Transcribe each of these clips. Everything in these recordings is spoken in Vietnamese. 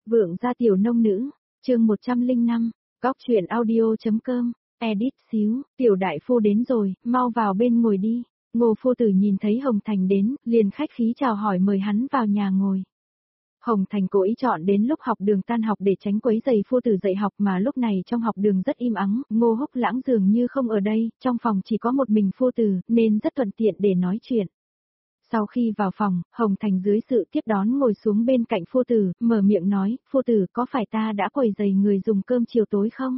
Vượng gia tiểu nông nữ, chương 105, góc chuyện audio.com, edit xíu, tiểu đại phu đến rồi, mau vào bên ngồi đi. Ngô phu tử nhìn thấy Hồng Thành đến, liền khách khí chào hỏi mời hắn vào nhà ngồi. Hồng Thành cố ý chọn đến lúc học đường tan học để tránh quấy rầy phu tử dạy học, mà lúc này trong học đường rất im ắng, Ngô Húc Lãng dường như không ở đây, trong phòng chỉ có một mình phu tử, nên rất thuận tiện để nói chuyện. Sau khi vào phòng, Hồng Thành dưới sự tiếp đón ngồi xuống bên cạnh phu tử, mở miệng nói, phu tử có phải ta đã quấy rầy người dùng cơm chiều tối không?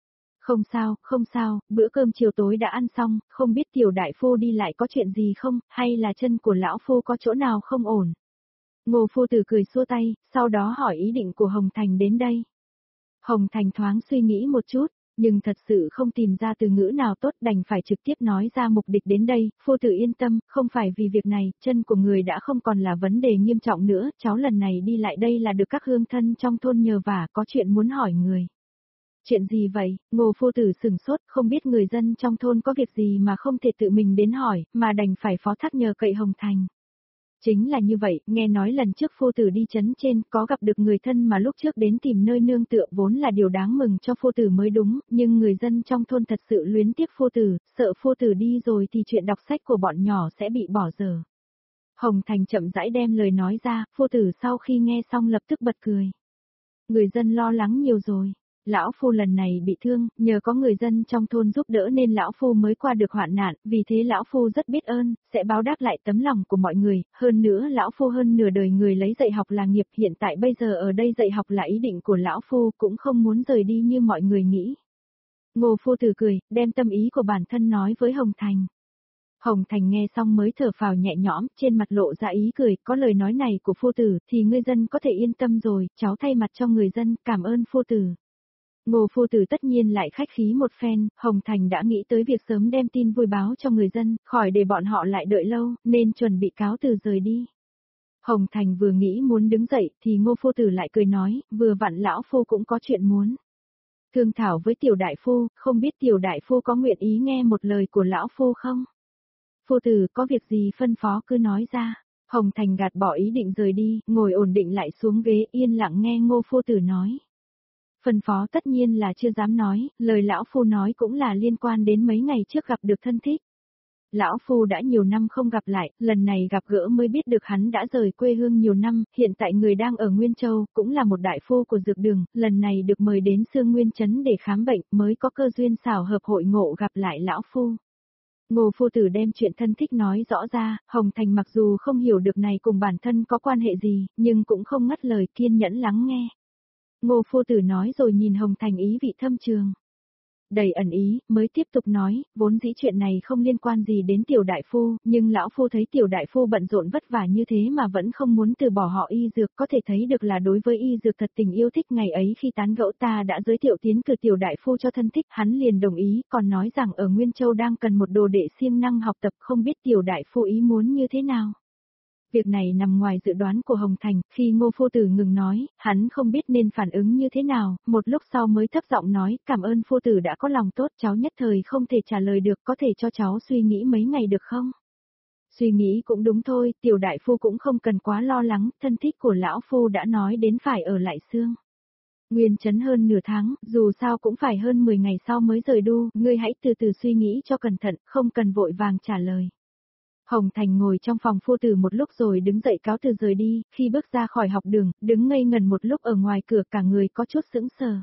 Không sao, bữa cơm chiều tối đã ăn xong, không biết tiểu đại phu đi lại có chuyện gì không, hay là chân của lão phu có chỗ nào không ổn? Ngô phu tử cười xua tay, sau đó hỏi ý định của Hồng Thành đến đây. Hồng Thành thoáng suy nghĩ một chút, nhưng thật sự không tìm ra từ ngữ nào tốt, đành phải trực tiếp nói ra mục đích đến đây. Phu tử yên tâm, không phải vì việc này, chân của người đã không còn là vấn đề nghiêm trọng nữa, cháu lần này đi lại đây là được các hương thân trong thôn nhờ vả, có chuyện muốn hỏi người. Chuyện gì vậy? Ngô phu tử sửng sốt, không biết người dân trong thôn có việc gì mà không thể tự mình đến hỏi, mà đành phải phó thác nhờ cậy Hồng Thành. Chính là như vậy, nghe nói lần trước phu tử đi trấn trên có gặp được người thân mà lúc trước đến tìm nơi nương tựa vốn là điều đáng mừng cho phu tử mới đúng, nhưng người dân trong thôn thật sự luyến tiếc phu tử, sợ phu tử đi rồi thì chuyện đọc sách của bọn nhỏ sẽ bị bỏ dở. Hồng Thành chậm rãi đem lời nói ra, phu tử sau khi nghe xong lập tức bật cười. Người dân lo lắng nhiều rồi. Lão phu lần này bị thương, nhờ có người dân trong thôn giúp đỡ nên lão phu mới qua được hoạn nạn, vì thế lão phu rất biết ơn, sẽ báo đáp lại tấm lòng của mọi người, hơn nữa lão phu hơn nửa đời người lấy dạy học là nghiệp, hiện tại bây giờ ở đây dạy học là ý định của lão phu, cũng không muốn rời đi như mọi người nghĩ. Ngô phu tử cười, đem tâm ý của bản thân nói với Hồng Thành. Hồng Thành nghe xong mới thở phào nhẹ nhõm, trên mặt lộ ra ý cười, có lời nói này của phu tử thì người dân có thể yên tâm rồi, cháu thay mặt cho người dân, cảm ơn phu tử. Ngô phu tử tất nhiên lại khách khí một phen, Hồng Thành đã nghĩ tới việc sớm đem tin vui báo cho người dân, khỏi để bọn họ lại đợi lâu, nên chuẩn bị cáo từ rời đi. Hồng Thành vừa nghĩ muốn đứng dậy thì Ngô phu tử lại cười nói, vừa vặn lão phu cũng có chuyện muốn thương thảo với tiểu đại phu, không biết tiểu đại phu có nguyện ý nghe một lời của lão phu không? Phu tử có việc gì phân phó cứ nói ra. Hồng Thành gạt bỏ ý định rời đi, ngồi ổn định lại xuống ghế yên lặng nghe Ngô phu tử nói. Phân phó tất nhiên là chưa dám nói, lời lão phu nói cũng là liên quan đến mấy ngày trước gặp được thân thích. Lão phu đã nhiều năm không gặp lại, lần này gặp gỡ mới biết được hắn đã rời quê hương nhiều năm, hiện tại người đang ở Nguyên Châu, cũng là một đại phu của dược đường, lần này được mời đến Sương Nguyên Trấn để khám bệnh, mới có cơ duyên xảo hợp hội ngộ gặp lại lão phu. Ngô phu tử đem chuyện thân thích nói rõ ra, Hồng Thành mặc dù không hiểu được này cùng bản thân có quan hệ gì, nhưng cũng không ngắt lời, kiên nhẫn lắng nghe. Ngô phu tử nói rồi nhìn Hồng Thành ý vị thâm trường. Đầy ẩn ý, mới tiếp tục nói, vốn dĩ chuyện này không liên quan gì đến tiểu đại phu, nhưng lão phu thấy tiểu đại phu bận rộn vất vả như thế mà vẫn không muốn từ bỏ họ y dược, có thể thấy được là đối với y dược thật tình yêu thích. Ngày ấy khi tán gẫu ta đã giới thiệu tiến cử tiểu đại phu cho thân thích, hắn liền đồng ý, còn nói rằng ở Nguyên Châu đang cần một đồ đệ siêng năng học tập, không biết tiểu đại phu ý muốn như thế nào. Việc này nằm ngoài dự đoán của Hồng Thành, khi Ngô phu tử ngừng nói, hắn không biết nên phản ứng như thế nào, một lúc sau mới thấp giọng nói, cảm ơn phu tử đã có lòng tốt, cháu nhất thời không thể trả lời được, có thể cho cháu suy nghĩ mấy ngày được không? Suy nghĩ cũng đúng thôi, tiểu đại phu cũng không cần quá lo lắng, thân thích của lão phu đã nói đến phải ở lại Sương Nguyên Trấn hơn nửa tháng, dù sao cũng phải hơn 10 ngày sau mới rời đô, ngươi hãy từ từ suy nghĩ cho cẩn thận, không cần vội vàng trả lời. Hồng Thành ngồi trong phòng phu tử một lúc rồi đứng dậy cáo từ rời đi, khi bước ra khỏi học đường, đứng ngây ngần một lúc ở ngoài cửa cả người có chút sững sờ.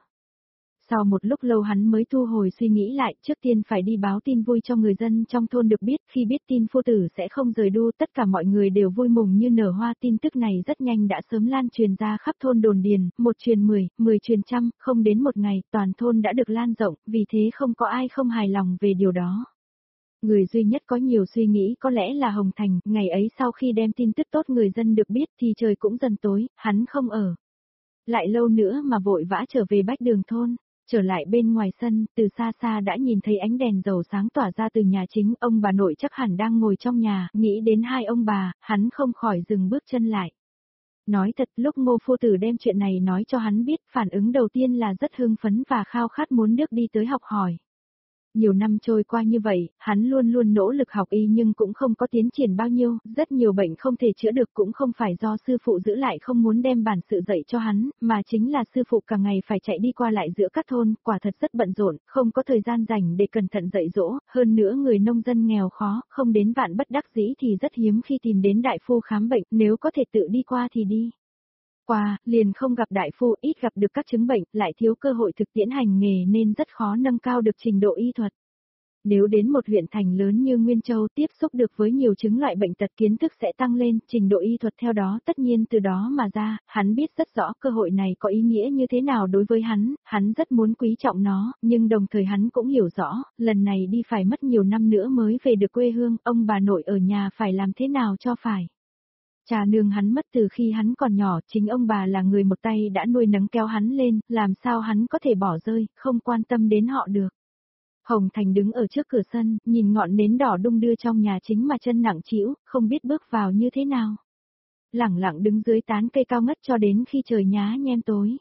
Sau một lúc lâu hắn mới thu hồi suy nghĩ lại, trước tiên phải đi báo tin vui cho người dân trong thôn được biết, khi biết tin phu tử sẽ không rời đô, tất cả mọi người đều vui mừng như nở hoa. Tin tức này rất nhanh đã sớm lan truyền ra khắp thôn đồn điền, một truyền 10, 10 truyền trăm, không đến một ngày, toàn thôn đã được lan rộng, vì thế không có ai không hài lòng về điều đó. Người duy nhất có nhiều suy nghĩ có lẽ là Hồng Thành, ngày ấy sau khi đem tin tức tốt người dân được biết thì trời cũng dần tối, hắn không ở lại lâu nữa mà vội vã trở về Bách Đường thôn, trở lại bên ngoài sân, từ xa xa đã nhìn thấy ánh đèn dầu sáng tỏa ra từ nhà chính, ông bà nội chắc hẳn đang ngồi trong nhà, nghĩ đến hai ông bà, hắn không khỏi dừng bước chân lại. Nói thật, lúc Ngô phu tử đem chuyện này nói cho hắn biết, phản ứng đầu tiên là rất hưng phấn và khao khát muốn được đi tới học hỏi. Nhiều năm trôi qua như vậy, hắn luôn luôn nỗ lực học y nhưng cũng không có tiến triển bao nhiêu, rất nhiều bệnh không thể chữa được cũng không phải do sư phụ giữ lại không muốn đem bản sự dạy cho hắn, mà chính là sư phụ cả ngày phải chạy đi qua lại giữa các thôn, quả thật rất bận rộn, không có thời gian rảnh để cẩn thận dạy dỗ, hơn nữa người nông dân nghèo khó, không đến vạn bất đắc dĩ thì rất hiếm khi tìm đến đại phu khám bệnh, nếu có thể tự đi qua thì đi. Qua, liền không gặp đại phu, ít gặp được các chứng bệnh, lại thiếu cơ hội thực tiễn hành nghề nên rất khó nâng cao được trình độ y thuật. Nếu đến một huyện thành lớn như Nguyên Châu tiếp xúc được với nhiều chứng loại bệnh tật kiến thức sẽ tăng lên, trình độ y thuật theo đó tất nhiên từ đó mà ra, hắn biết rất rõ cơ hội này có ý nghĩa như thế nào đối với hắn rất muốn quý trọng nó, nhưng đồng thời hắn cũng hiểu rõ, lần này đi phải mất nhiều năm nữa mới về được quê hương, ông bà nội ở nhà phải làm thế nào cho phải. Cha nương hắn mất từ khi hắn còn nhỏ, chính ông bà là người một tay đã nuôi nấng kéo hắn lên, làm sao hắn có thể bỏ rơi, không quan tâm đến họ được. Hồng Thành đứng ở trước cửa sân, nhìn ngọn nến đỏ đung đưa trong nhà chính mà chân nặng trĩu, không biết bước vào như thế nào. Lẳng lặng đứng dưới tán cây cao ngất cho đến khi trời nhá nhem tối.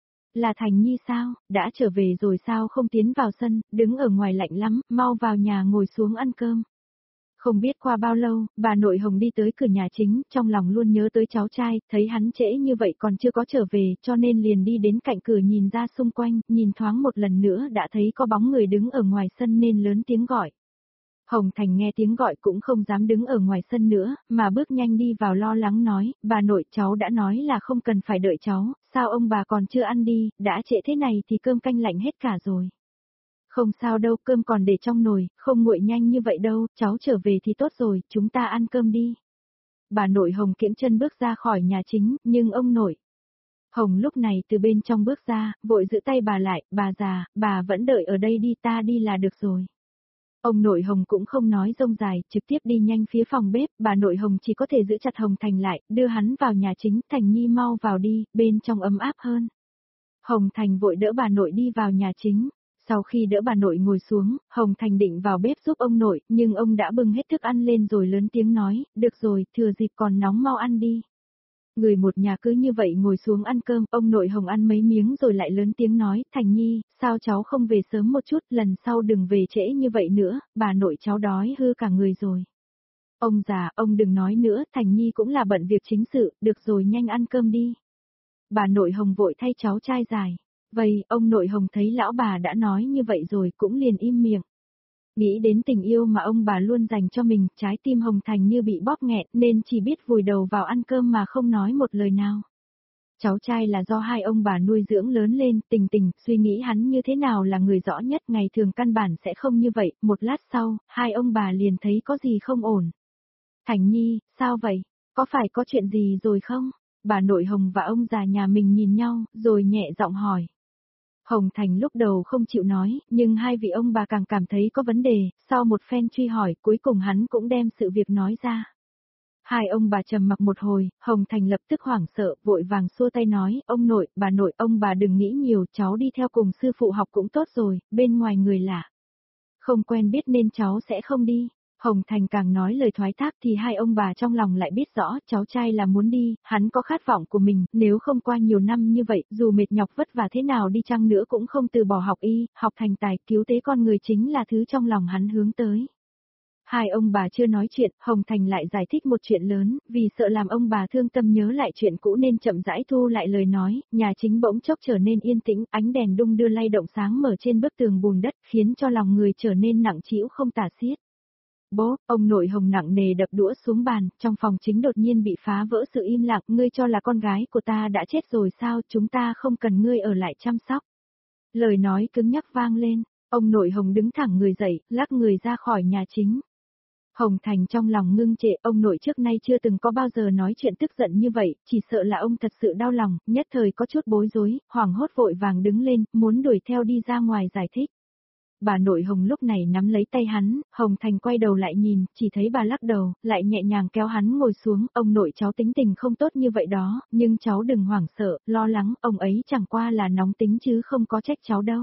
Là Thành Nhi sao, đã trở về rồi sao không tiến vào sân, đứng ở ngoài lạnh lắm, mau vào nhà ngồi xuống ăn cơm. Không biết qua bao lâu, bà nội Hồng đi tới cửa nhà chính, trong lòng luôn nhớ tới cháu trai, thấy hắn trễ như vậy còn chưa có trở về, cho nên liền đi đến cạnh cửa nhìn ra xung quanh, nhìn thoáng một lần nữa đã thấy có bóng người đứng ở ngoài sân nên lớn tiếng gọi. Hồng Thành nghe tiếng gọi cũng không dám đứng ở ngoài sân nữa, mà bước nhanh đi vào lo lắng nói, bà nội cháu đã nói là không cần phải đợi cháu, sao ông bà còn chưa ăn đi, đã trễ thế này thì cơm canh lạnh hết cả rồi. Không sao đâu, cơm còn để trong nồi, không nguội nhanh như vậy đâu, cháu trở về thì tốt rồi, chúng ta ăn cơm đi. Bà nội Hồng kiễng chân bước ra khỏi nhà chính, nhưng ông nội. Hồng lúc này từ bên trong bước ra, vội giữ tay bà lại, bà già, bà vẫn đợi ở đây đi, ta đi là được rồi. Ông nội Hồng cũng không nói rông dài, trực tiếp đi nhanh phía phòng bếp, bà nội Hồng chỉ có thể giữ chặt Hồng Thành lại, đưa hắn vào nhà chính, Thành Nhi mau vào đi, bên trong ấm áp hơn. Hồng Thành vội đỡ bà nội đi vào nhà chính. Sau khi đỡ bà nội ngồi xuống, Hồng Thành định vào bếp giúp ông nội, nhưng ông đã bưng hết thức ăn lên rồi lớn tiếng nói, được rồi, thừa dịp còn nóng mau ăn đi. Người một nhà cứ như vậy ngồi xuống ăn cơm, ông nội Hồng ăn mấy miếng rồi lại lớn tiếng nói, Thành Nhi, sao cháu không về sớm một chút, lần sau đừng về trễ như vậy nữa, bà nội cháu đói hư cả người rồi. Ông già, ông đừng nói nữa, Thành Nhi cũng là bận việc chính sự, được rồi nhanh ăn cơm đi. Bà nội Hồng vội thay cháu trai dài. Vậy, ông nội Hồng thấy lão bà đã nói như vậy rồi cũng liền im miệng. Nghĩ đến tình yêu mà ông bà luôn dành cho mình, trái tim Hồng Thành như bị bóp nghẹt nên chỉ biết vùi đầu vào ăn cơm mà không nói một lời nào. Cháu trai là do hai ông bà nuôi dưỡng lớn lên, Tình, suy nghĩ hắn như thế nào là người rõ nhất, ngày thường căn bản sẽ không như vậy, một lát sau, hai ông bà liền thấy có gì không ổn. Thành Nhi, sao vậy? Có phải có chuyện gì rồi không? Bà nội Hồng và ông già nhà mình nhìn nhau, rồi nhẹ giọng hỏi. Hồng Thành lúc đầu không chịu nói, nhưng hai vị ông bà càng cảm thấy có vấn đề, sau một phen truy hỏi, cuối cùng hắn cũng đem sự việc nói ra. Hai ông bà trầm mặc một hồi, Hồng Thành lập tức hoảng sợ, vội vàng xua tay nói, ông nội, ông bà đừng nghĩ nhiều, cháu đi theo cùng sư phụ học cũng tốt rồi, bên ngoài người lạ. Không quen biết nên cháu sẽ không đi. Hồng Thành càng nói lời thoái thác thì hai ông bà trong lòng lại biết rõ cháu trai là muốn đi, hắn có khát vọng của mình, nếu không qua nhiều năm như vậy, dù mệt nhọc vất vả thế nào đi chăng nữa cũng không từ bỏ học y, học thành tài, cứu tế con người chính là thứ trong lòng hắn hướng tới. Hai ông bà chưa nói chuyện, Hồng Thành lại giải thích một chuyện lớn, vì sợ làm ông bà thương tâm nhớ lại chuyện cũ nên chậm rãi thu lại lời nói, nhà chính bỗng chốc trở nên yên tĩnh, ánh đèn đung đưa lay động sáng mở trên bức tường bùn đất, khiến cho lòng người trở nên nặng trĩu không tả xiết. Bố, ông nội Hồng nặng nề đập đũa xuống bàn, trong phòng chính đột nhiên bị phá vỡ sự im lặng, ngươi cho là con gái của ta đã chết rồi sao, chúng ta không cần ngươi ở lại chăm sóc. Lời nói cứng nhắc vang lên, ông nội Hồng đứng thẳng người dậy, lắc người ra khỏi nhà chính. Hồng Thành trong lòng ngưng trệ, ông nội trước nay chưa từng có bao giờ nói chuyện tức giận như vậy, chỉ sợ là ông thật sự đau lòng, nhất thời có chút bối rối, hoảng hốt vội vàng đứng lên, muốn đuổi theo đi ra ngoài giải thích. Bà nội Hồng lúc này nắm lấy tay hắn, Hồng Thành quay đầu lại nhìn, chỉ thấy bà lắc đầu, lại nhẹ nhàng kéo hắn ngồi xuống, ông nội cháu tính tình không tốt như vậy đó, nhưng cháu đừng hoảng sợ, lo lắng, ông ấy chẳng qua là nóng tính chứ không có trách cháu đâu.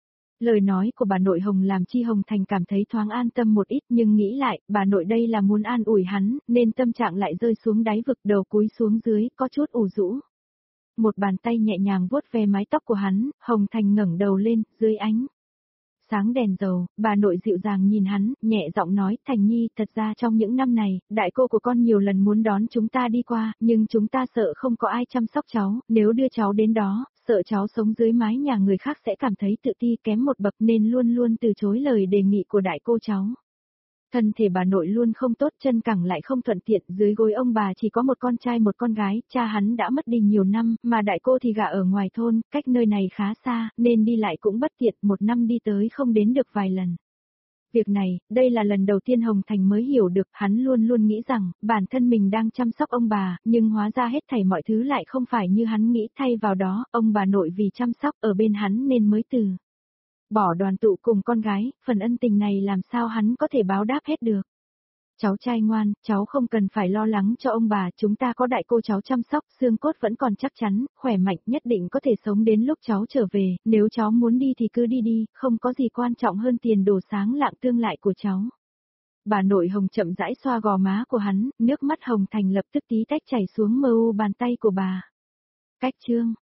Lời nói của bà nội Hồng làm chi Hồng Thành cảm thấy thoáng an tâm một ít nhưng nghĩ lại, bà nội đây là muốn an ủi hắn, nên tâm trạng lại rơi xuống đáy vực đầu cúi xuống dưới, có chút ủ rũ. Một bàn tay nhẹ nhàng vuốt ve mái tóc của hắn, Hồng Thành ngẩng đầu lên, dưới ánh sáng đèn dầu, bà nội dịu dàng nhìn hắn, nhẹ giọng nói, Thành Nhi, thật ra trong những năm này, đại cô của con nhiều lần muốn đón chúng ta đi qua, nhưng chúng ta sợ không có ai chăm sóc cháu, nếu đưa cháu đến đó, sợ cháu sống dưới mái nhà người khác sẽ cảm thấy tự ti kém một bậc nên luôn luôn từ chối lời đề nghị của đại cô cháu. Thân thể bà nội luôn không tốt, chân cẳng lại không thuận tiện, dưới gối ông bà chỉ có một con trai một con gái, cha hắn đã mất đi nhiều năm, mà đại cô thì gả ở ngoài thôn, cách nơi này khá xa, nên đi lại cũng bất tiện, một năm đi tới không đến được vài lần. Việc này, đây là lần đầu tiên Hồng Thành mới hiểu được, hắn luôn luôn nghĩ rằng, bản thân mình đang chăm sóc ông bà, nhưng hóa ra hết thảy mọi thứ lại không phải như hắn nghĩ, thay vào đó, ông bà nội vì chăm sóc ở bên hắn nên mới từ bỏ đoàn tụ cùng con gái, phần ân tình này làm sao hắn có thể báo đáp hết được. Cháu trai ngoan, cháu không cần phải lo lắng cho ông bà, chúng ta có đại cô cháu chăm sóc, xương cốt vẫn còn chắc chắn, khỏe mạnh, nhất định có thể sống đến lúc cháu trở về, nếu cháu muốn đi thì cứ đi đi, không có gì quan trọng hơn tiền đồ sáng lạng tương lai của cháu. Bà nội Hồng chậm rãi xoa gò má của hắn, nước mắt Hồng Thành lập tức tí tách chảy xuống mờ u bàn tay của bà. Cách chương